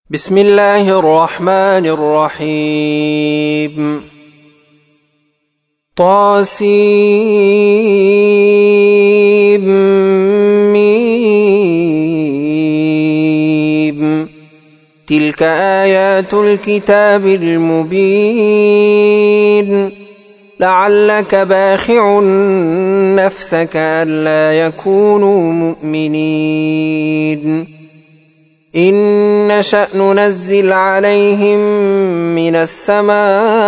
بسم الله الرحمن الرحيم طاسيم تلك آيات الكتاب المبين لعلك باخع نفسك ألا يكونوا مؤمنين إن نشأ ننزل عليهم من السماء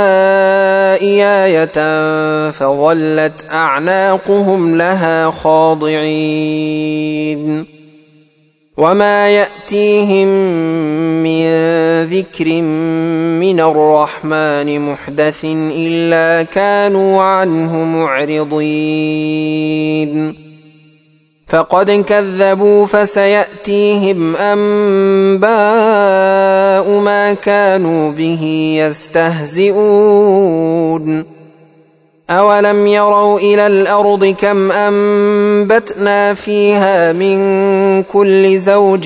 آية فظلت أعناقهم لها خاضعين وما يأتيهم من ذكر من الرحمن محدث إلا كانوا عنه معرضين فقد كذبوا فسيأتيهم أنباء ما كانوا به يستهزئون أولم يروا إلى الأرض كم أنبتنا فيها من كل زوج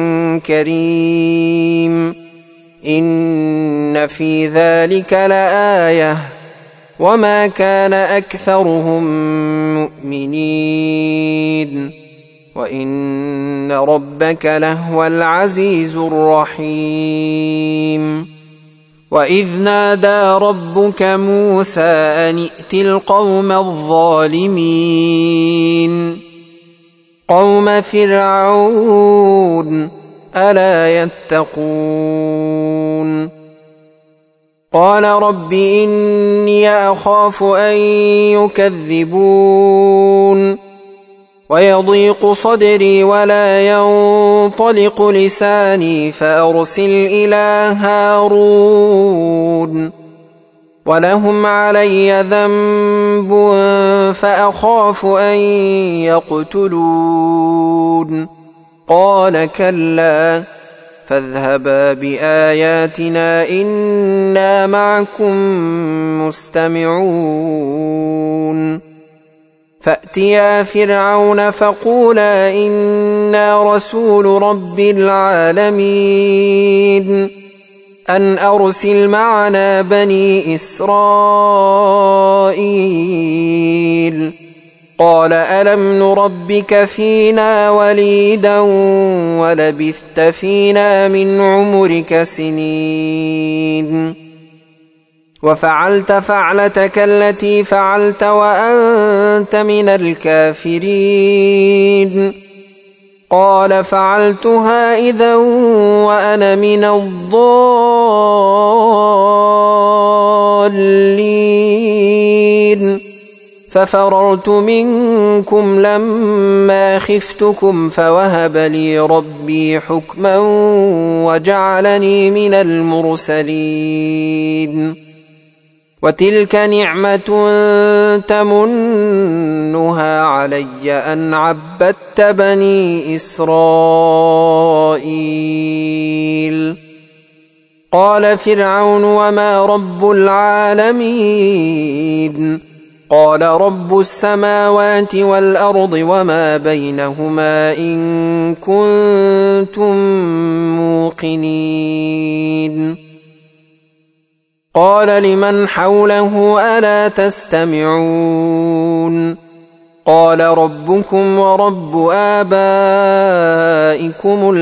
كريم إن في ذلك لآية وما كان أكثرهم مؤمنين وإن ربك لهو العزيز الرحيم وإذ نادى ربك موسى أن ائت القوم الظالمين قوم فرعون ألا يتقون قال رب إني أخاف أن يكذبون ويضيق صدري ولا ينطلق لساني فأرسل إلى هارون ولهم علي ذنب فأخاف أن يقتلون قال كلا فاذهبا بآياتنا إنا معكم مستمعون فأتيا فرعون فقولا إنا رسول رب العالمين أن أرسل معنا بني إسرائيل قال ألم نربك فينا وليدا ولبثت فينا من عمرك سنين وفعلت فعلتك التي فعلت وأنت من الكافرين قال فعلتها إذا وأنا من الضالين ففررت منكم لما خفتكم فوهب لي ربي حكما وجعلني من المرسلين وتلك نعمة تمنها علي أن عبدت بني إسرائيل قال فرعون وما رب العالمين قال رب السماوات والأرض وما بينهما إن كنتم موقنين قال لمن حوله ألا تستمعون قال ربكم ورب آبائكم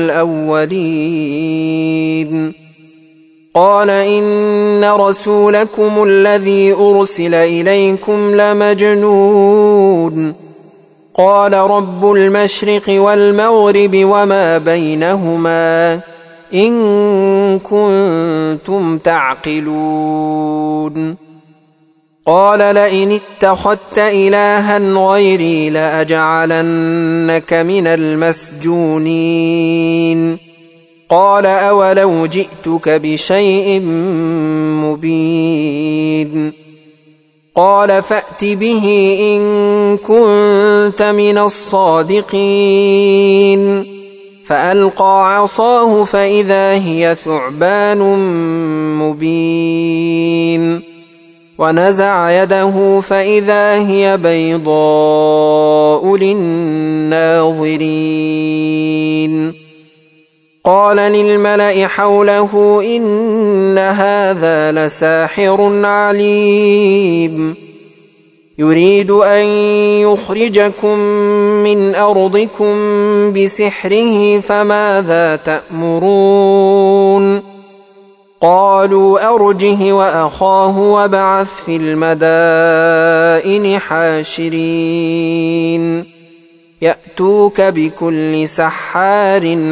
الأولين قال إن رسولكم الذي أرسل إليكم لمجنون قال رب المشرق والمغرب وما بينهما إن كنتم تعقلون قال لئن اتخذت إلها غيري لأجعلنك من المسجونين قال أولو جئتك بشيء مبين قال فأت به إن كنت من الصادقين فألقى عصاه فإذا هي ثعبان مبين ونزع يده فإذا هي بيضاء للناظرين قال للملأ حوله إن هذا لساحر عليم يريد أن يخرجكم من أرضكم بسحره فماذا تأمرون قالوا أرجه وأخاه وابعث في المدائن حاشرين يأتوك بكل سحار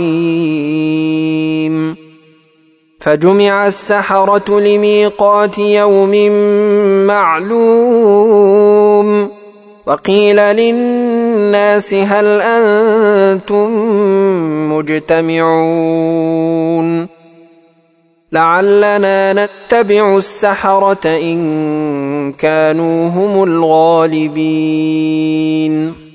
عليم فجمع السحرة لميقات يوم معلوم وقيل للناس هل أنتم مجتمعون لعلنا نتبع السحرة إن كانوا هم الغالبين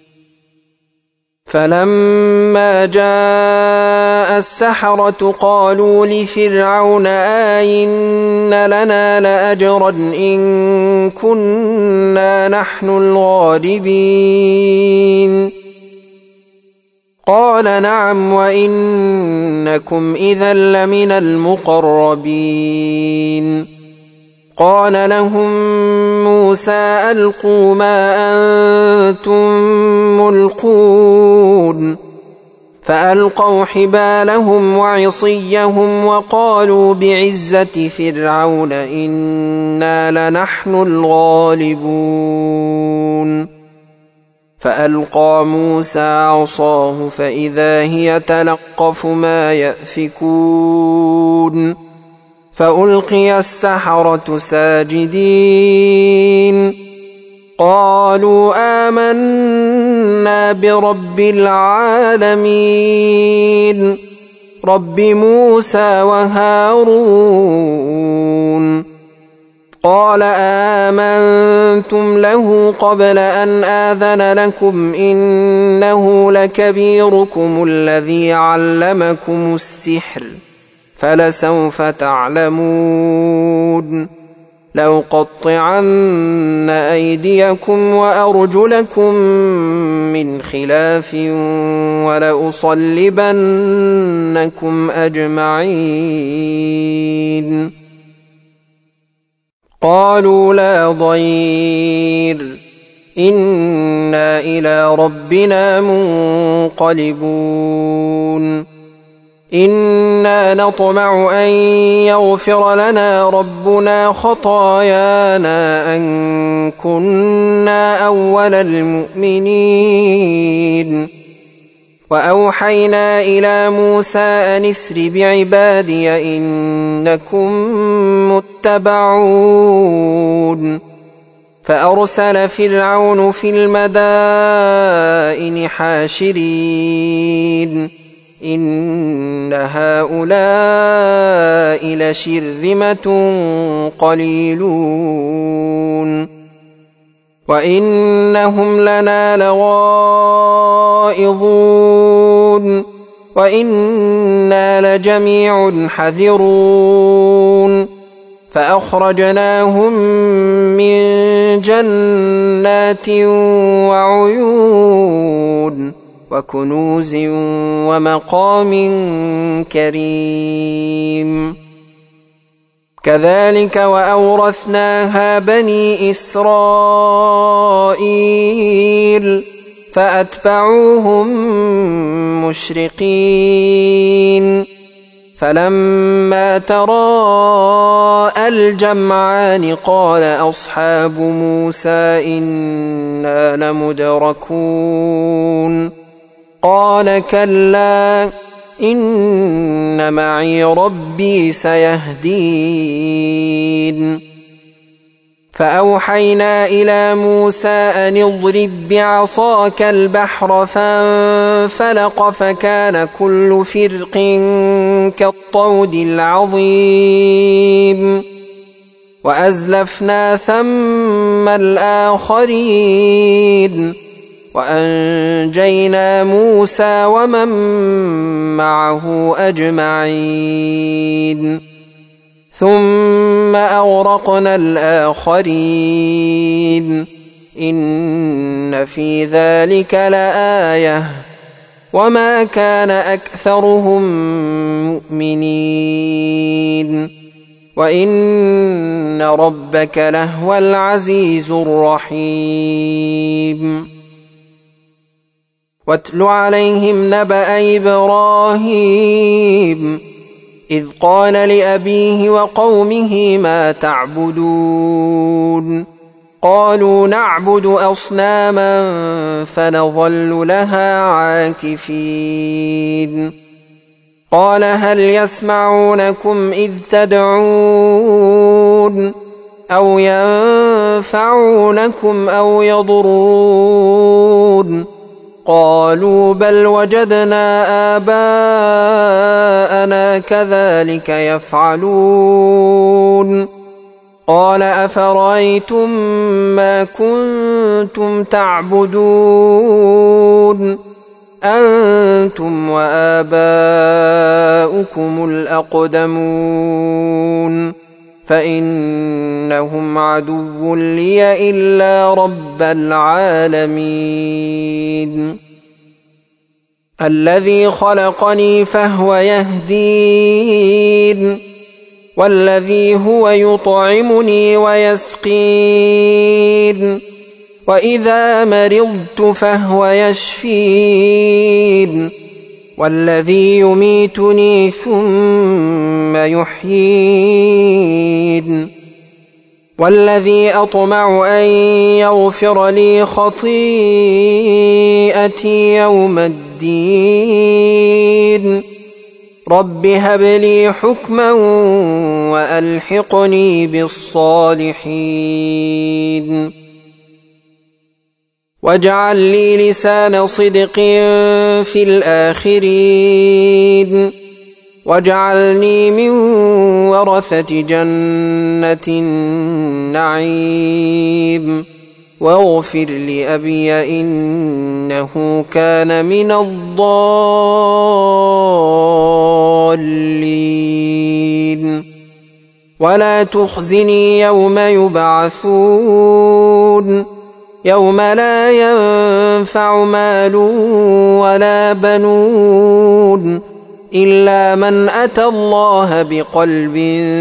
فلما جاء السحرة قالوا لفرعون آئن لنا لأجرا إن كنا نحن الغالبين قال نعم وإنكم إذا لمن المقربين قال لهم موسى ألقوا ما أنتم ملقون فألقوا حبالهم وعصيهم وقالوا بعزة فرعون إنا لنحن الغالبون فألقى موسى عصاه فإذا هي تلقف ما يأفكون فألقي السحرة ساجدين قالوا آمنا برب العالمين رب موسى وهارون قال آمنتم له قبل أن آذن لكم إنه لكبيركم الذي علمكم السحر فلسوف تعلمون لأقطعن أيديكم وأرجلكم من خلاف ولأصلبنكم أجمعين قالوا لا ضير إنا إلى ربنا منقلبون إنا نطمع أن يغفر لنا ربنا خطايانا أن كنا أول المؤمنين وأوحينا إلى موسى أن اسر بعبادي إنكم متبعون فأرسل فرعون في المدائن حاشرين إن هؤلاء لشرذمة قليلون وإنهم لنا لغائظون وإنا لجميع حذرون فأخرجناهم من جنات وعيون وكنوز ومقام كريم كذلك وأورثناها بني إسرائيل فأتبعوهم مشرقين فلما تراءى الجمعان قال أصحاب موسى إنا لمدركون قال كلا إن معي ربي سيهدين فأوحينا إلى موسى أن اضرب بعصاك البحر فانفلق فكان كل فرق كالطود العظيم وأزلفنا ثم الآخرين وأنجينا موسى ومن معه أجمعين ثم أغرقنا الآخرين إن في ذلك لآية وما كان أكثرهم مؤمنين وإن ربك لهو العزيز الرحيم واتل عليهم نبأ إبراهيم إذ قال لأبيه وقومه ما تعبدون قالوا نعبد أصناما فنظل لها عاكفين قال هل يسمعونكم إذ تدعون أو ينفعونكم أو يضرون قالوا بل وجدنا آباءنا كذلك يفعلون قال أفرأيتم ما كنتم تعبدون أنتم وآباؤكم الأقدمون فإنهم عدو لي إلا رب العالمين الذي خلقني فهو يهدين والذي هو يطعمني ويسقين وإذا مرضت فهو يشفين والذي يميتني ثم يحيين والذي أطمع أن يغفر لي خطيئتي يوم الدين رب هب لي حكما وألحقني بالصالحين واجعل لي لسان صدق في الآخرين واجعلني من ورثة جنة النعيم واغفر لأبي إنه كان من الضالين ولا تخزني يوم يبعثون يوم لا ينفع مال ولا بنون إلا من أتى الله بقلب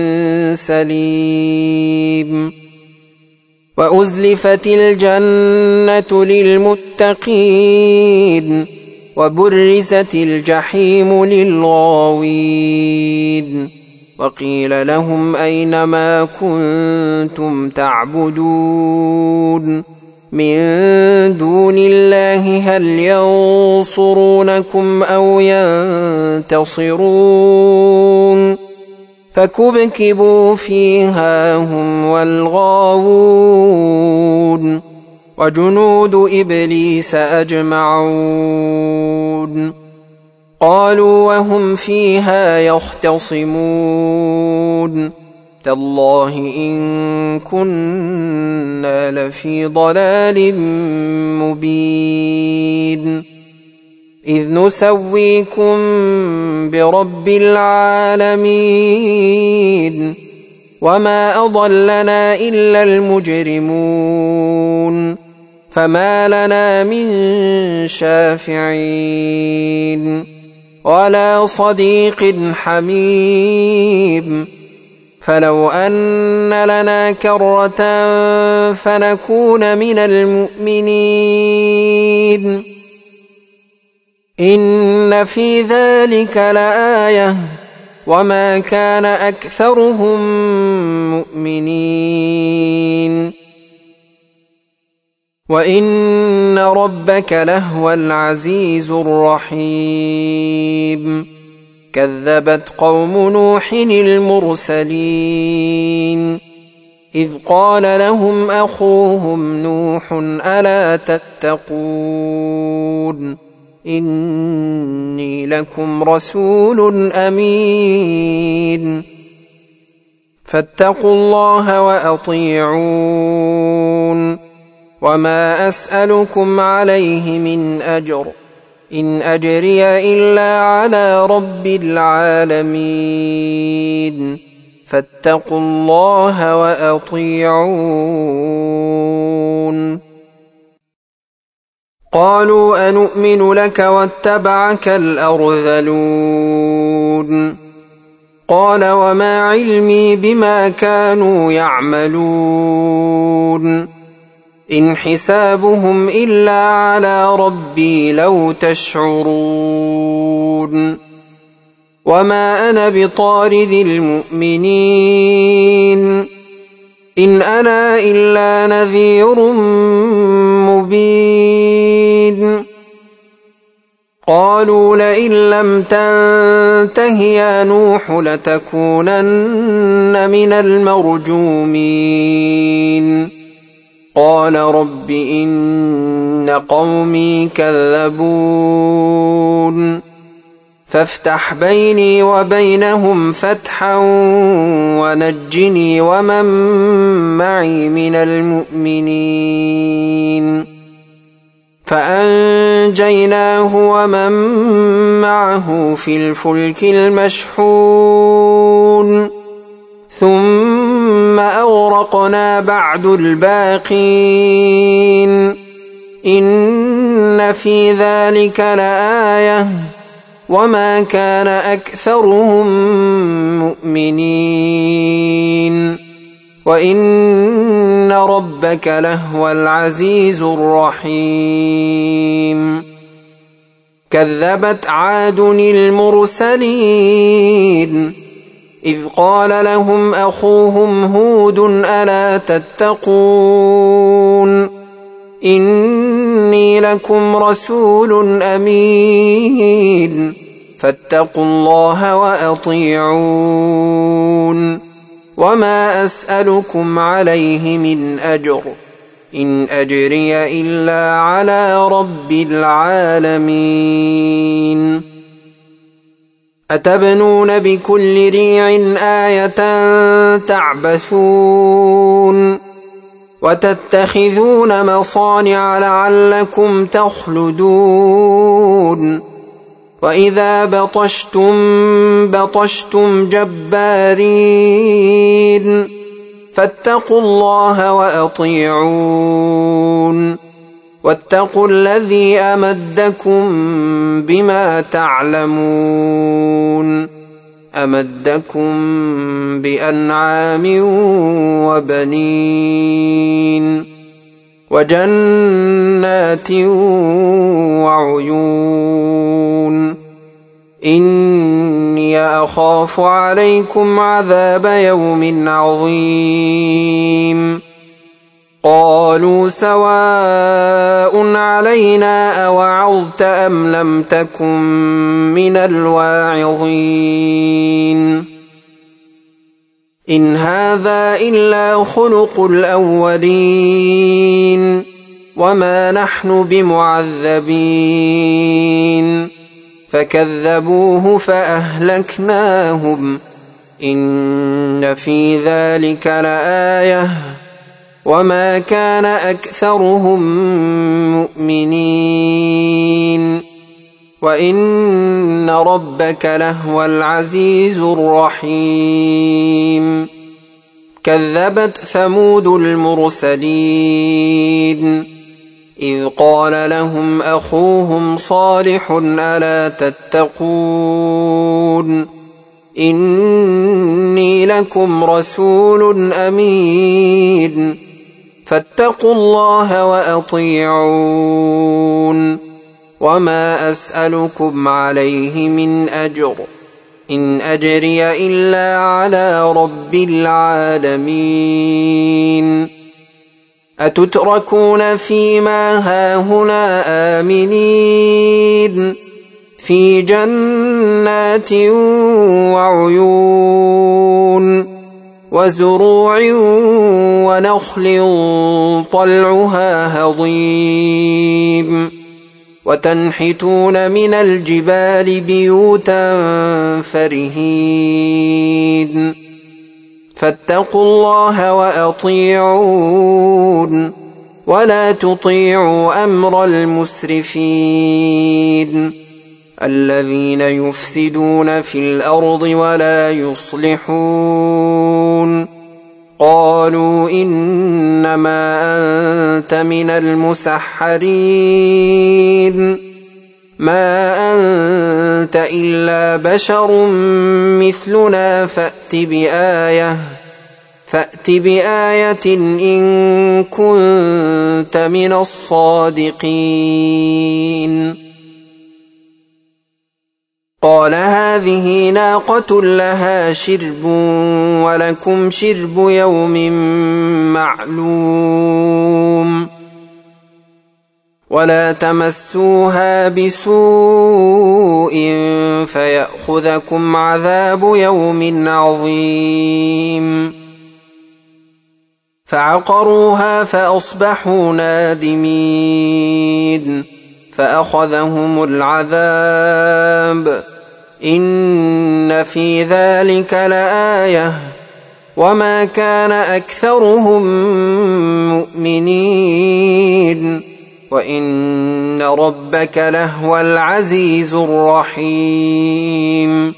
سليم وأزلفت الجنة للمتقين وبرزت الجحيم للغاوين وقيل لهم أين ما كنتم تعبدون من دون الله هل ينصرونكم أو ينتصرون فكبكبوا فيها هم والغاوون وجنود إبليس أجمعون قالوا وهم فيها يختصمون تالله إن كنا لفي ضلال مبين إذ نسويكم برب العالمين وما أضلنا إلا المجرمون فما لنا من شافعين ولا صديق حميم فلو أن لنا كرة فنكون من المؤمنين إن في ذلك لآية وما كان أكثرهم مؤمنين وإن ربك لهو العزيز الرحيم كذبت قوم نوح المرسلين إذ قال لهم أخوهم نوح ألا تتقون إني لكم رسول أمين فاتقوا الله وأطيعون وما أسألكم عليه من أجر إن أجري إلا على رب العالمين فاتقوا الله وأطيعون قالوا أنؤمن لك واتبعك الأرذلون قال وما علمي بما كانوا يعملون إن حسابهم إلا على ربي لو تشعرون وما أنا بطارد المؤمنين إن أنا إلا نذير مبين قالوا لئن لم تنته يا نوح لتكونن من المرجومين قال رب إن قومي كذبون فافتح بيني وبينهم فتحا ونجني ومن معي من المؤمنين فأنجيناه ومن معه في الفلك المشحون ثم أغرقنا بعد الباقين إن في ذلك لآية وما كان أكثرهم مؤمنين وإن ربك لهو العزيز الرحيم كذبت عاد المرسلين إذ قال لهم أخوهم هود ألا تتقون إني لكم رسول أمين فاتقوا الله وأطيعون وما أسألكم عليه من أجر إن أجري إلا على رب العالمين أتبنون بكل ريع آية تعبثون وتتخذون مصانع لعلكم تخلدون وإذا بطشتم جبارين فاتقوا الله وأطيعون واتقوا الذي أمدكم بما تعلمون أمدكم بأنعام وبنين وجنات وعيون إني أخاف عليكم عذاب يوم عظيم قالوا سواء علينا أوعظت أم لم تكن من الواعظين إن هذا إلا خلق الأولين وما نحن بمعذبين فكذبوه فأهلكناهم إن في ذلك لآية وما كان أكثرهم مؤمنين وإن ربك لهو العزيز الرحيم كذبت ثمود المرسلين إذ قال لهم أخوهم صالح ألا تتقون إني لكم رسول أمين فاتقوا الله وأطيعون وما أسألكم عليه من أجر إن أجري إلا على رب العالمين أتتركون فيما هاهنا آمنين في جنات وعيون وزروع ونخل طلعها هضيم وتنحتون من الجبال بيوتا فرهين فاتقوا الله وأطيعون ولا تطيعوا أمر المسرفين الذين يفسدون في الأرض ولا يصلحون قالوا إنما أنت من المسحرين ما أنت إلا بشر مثلنا فأت بآية إن كنت من الصادقين قال هذه ناقة لها شرب ولكم شرب يوم معلوم ولا تمسوها بسوء فيأخذكم عذاب يوم عظيم فعقروها فأصبحوا نادمين فأخذهم العذاب إن في ذلك لآية وما كان أكثرهم مؤمنين وإن ربك لهو العزيز الرحيم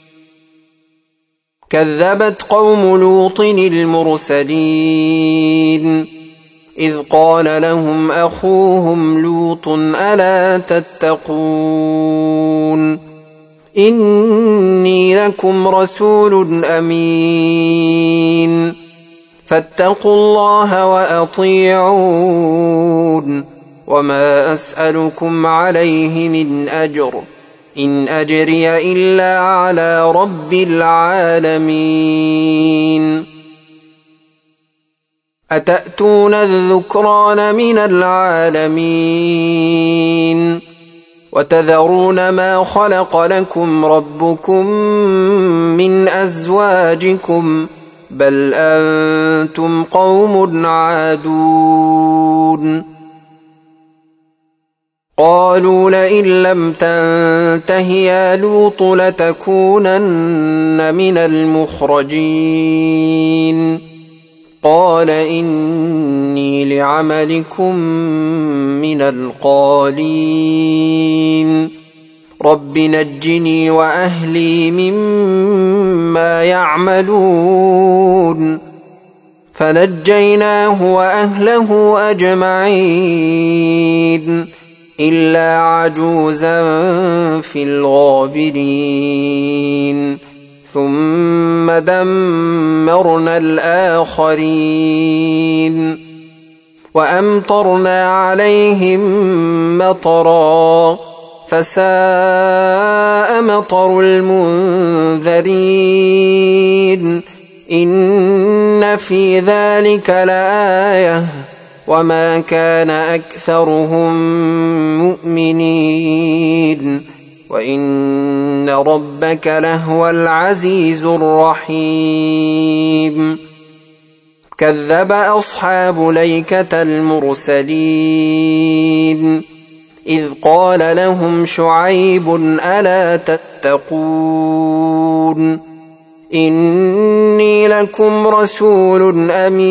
كذبت قوم لوط المرسلين إذ قال لهم أخوهم لوط ألا تتقون إني لكم رسول أمين فاتقوا الله وأطيعون وما أسألكم عليه من أجر إن أجري إلا على رب العالمين أتأتون الذكران من العالمين وتذرون ما خلق لكم ربكم من أزواجكم بل أنتم قوم عادون قالوا لئن لم تنته يا لوط لتكونن من المخرجين قال إني لعملكم من القالين رب نجني وأهلي مما يعملون فنجيناه وأهله أجمعين إلا عجوزا في الغابرين ثم دمرنا الآخرين وأمطرنا عليهم مطرا فساء مطر المنذرين إن في ذلك لآية وما كان أكثرهم مؤمنين وإن ربك لهو العزيز الرحيم كذب أصحاب الأيكة المرسلين إذ قال لهم شعيب ألا تتقون إني لكم رسول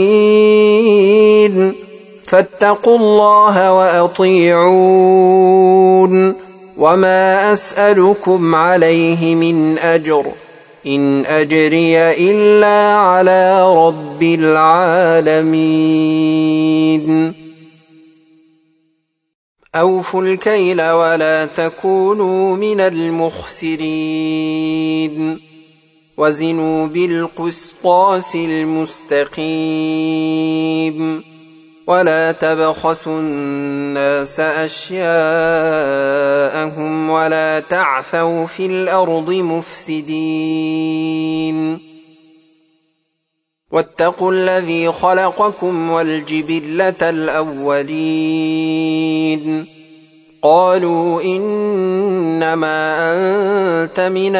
أمين فاتقوا الله وأطيعون وما أسألكم عليه من أجر إن أجري إلا على رب العالمين أوفوا الكيل ولا تكونوا من المخسرين وزنوا بالقسطاس المستقيم ولا تبخسوا الناس أشياءهم ولا تعثوا في الأرض مفسدين واتقوا الذي خلقكم والجبلة الأولين قالوا إنما أنت من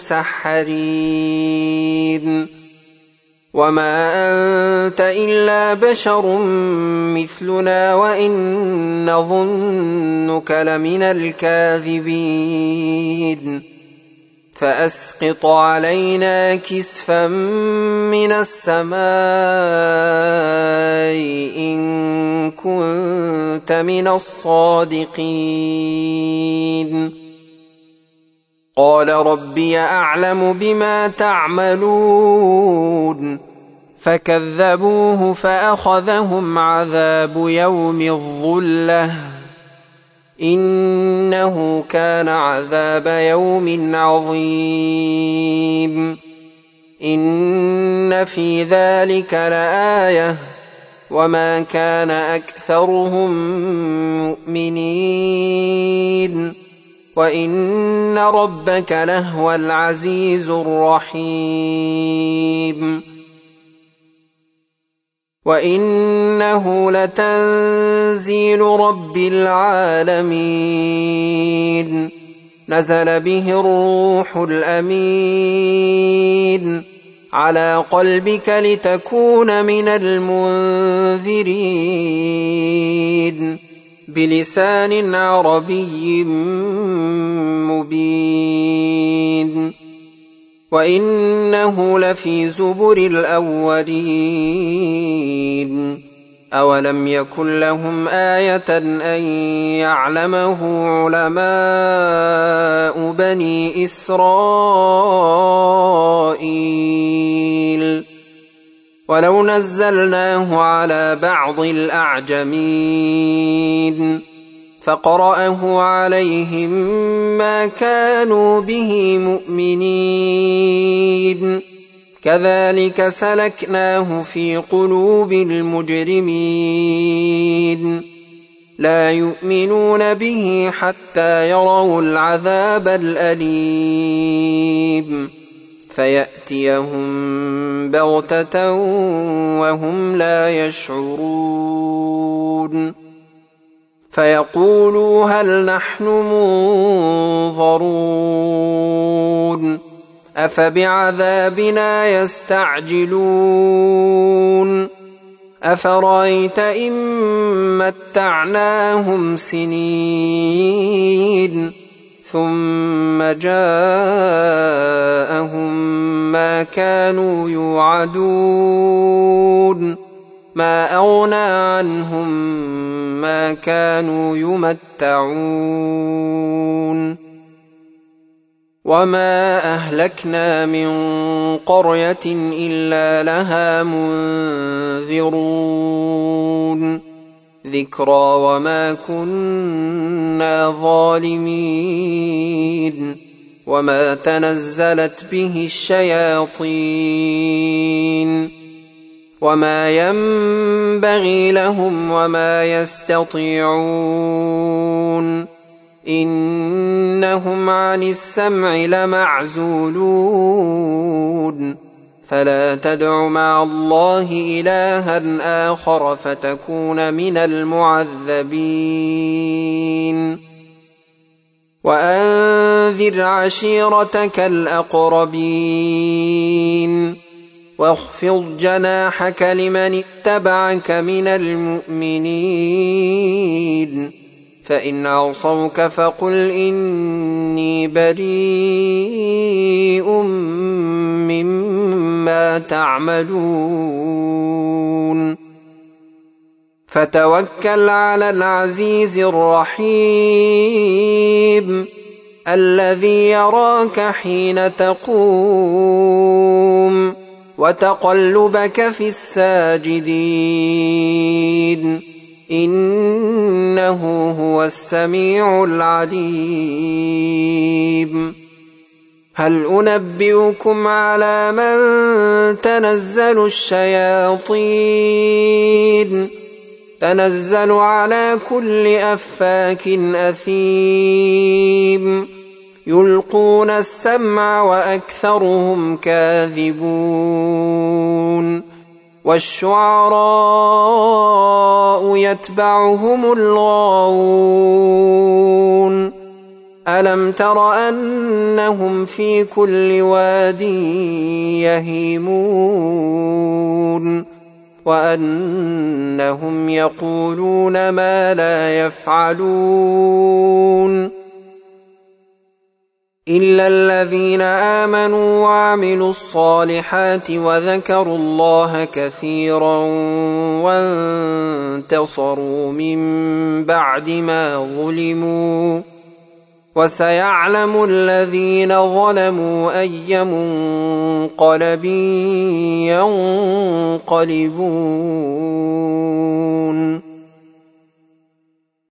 المسحرين وما أنت إلا بشر مثلنا وإن نظنك لمن الكاذبين فأسقط علينا كسفا من السماء إن كنت من الصادقين قال ربي أعلم بما تعملون فكذبوه فأخذهم عذاب يوم الظلة إنه كان عذاب يوم عظيم إن في ذلك لآية وما كان أكثرهم مؤمنين وإن ربك لهو العزيز الرحيم وإنه لتنزيل رب العالمين نزل به الروح الأمين على قلبك لتكون من المنذرين بلسان عربي مبين وإنه لفي زبر الأولين أولم يكن لهم آية أن يعلمه علماء بني إسرائيل ولو نزلناه على بعض الأعجمين فقرأه عليهم ما كانوا به مؤمنين كذلك سلكناه في قلوب المجرمين لا يؤمنون به حتى يروا العذاب الأليم فيأتيهم بغتة وهم لا يشعرون فيقولوا هل نحن منظرون أفبعذابنا يستعجلون أفرأيت إن متعناهم سنين ثم جاءهم ما كانوا يوعدون ما أغنى عنهم ما كانوا يمتعون وما أهلكنا من قرية إلا لها منذرون ذكرى وما كنا ظالمين وما تنزلت به الشياطين وما ينبغي لهم وما يستطيعون إنهم عن السمع لمعزولون فلا تدع مع الله إلها آخر فتكون من المعذبين وأنذر عشيرتك الأقربين واخفض جناحك لمن اتبعك من المؤمنين فإن عصوك فقل إني بريء مما تعملون فتوكل على العزيز الرحيم الذي يراك حين تقوم وتقلبك في الساجدين إنه هو السميع العليم هل أنبئكم على من تنزل الشياطين تنزل على كل أفاك أثيم يلقون السمع وأكثرهم كاذبون والشعراء يتبعهم الغاوون ألم تر أنهم في كل واد يهيمون وأنهم يقولون ما لا يفعلون إلا الذين آمنوا وعملوا الصالحات وذكروا الله كثيرا وانتصروا من بعد ما ظلموا وسيعلم الذين ظلموا أي منقلب ينقلبون.